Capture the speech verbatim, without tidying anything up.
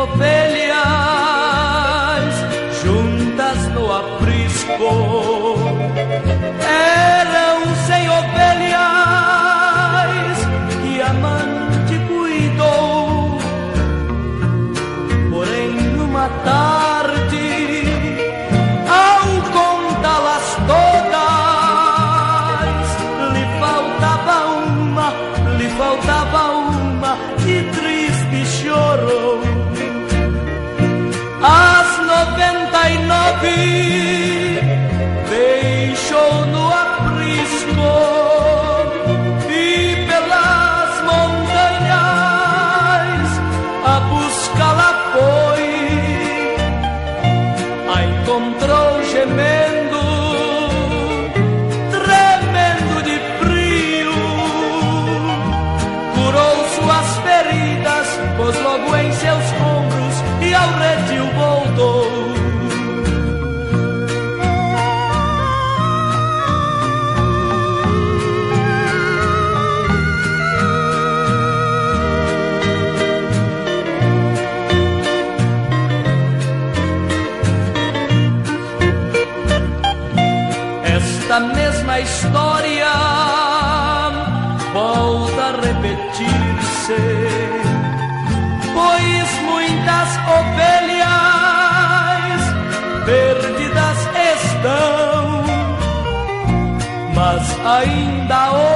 ovelhas juntas no aprisco. Eram cem ovelhas que a amante cuidou. Porém, numa tarde, ao contá-las todas, lhe faltava uma, lhe faltava uma, e triste chorou. As noventa e nove deixou no aprisco e pelas montanhas a buscá-la foi. A encontrou gemendo, tremendo de frio, curou suas feridas, pôs logo em seus ombros e ao redil voltou. Esta mesma história volta a repetir-se, pois muitas ovelhas perdidas estão, mas ainda hoje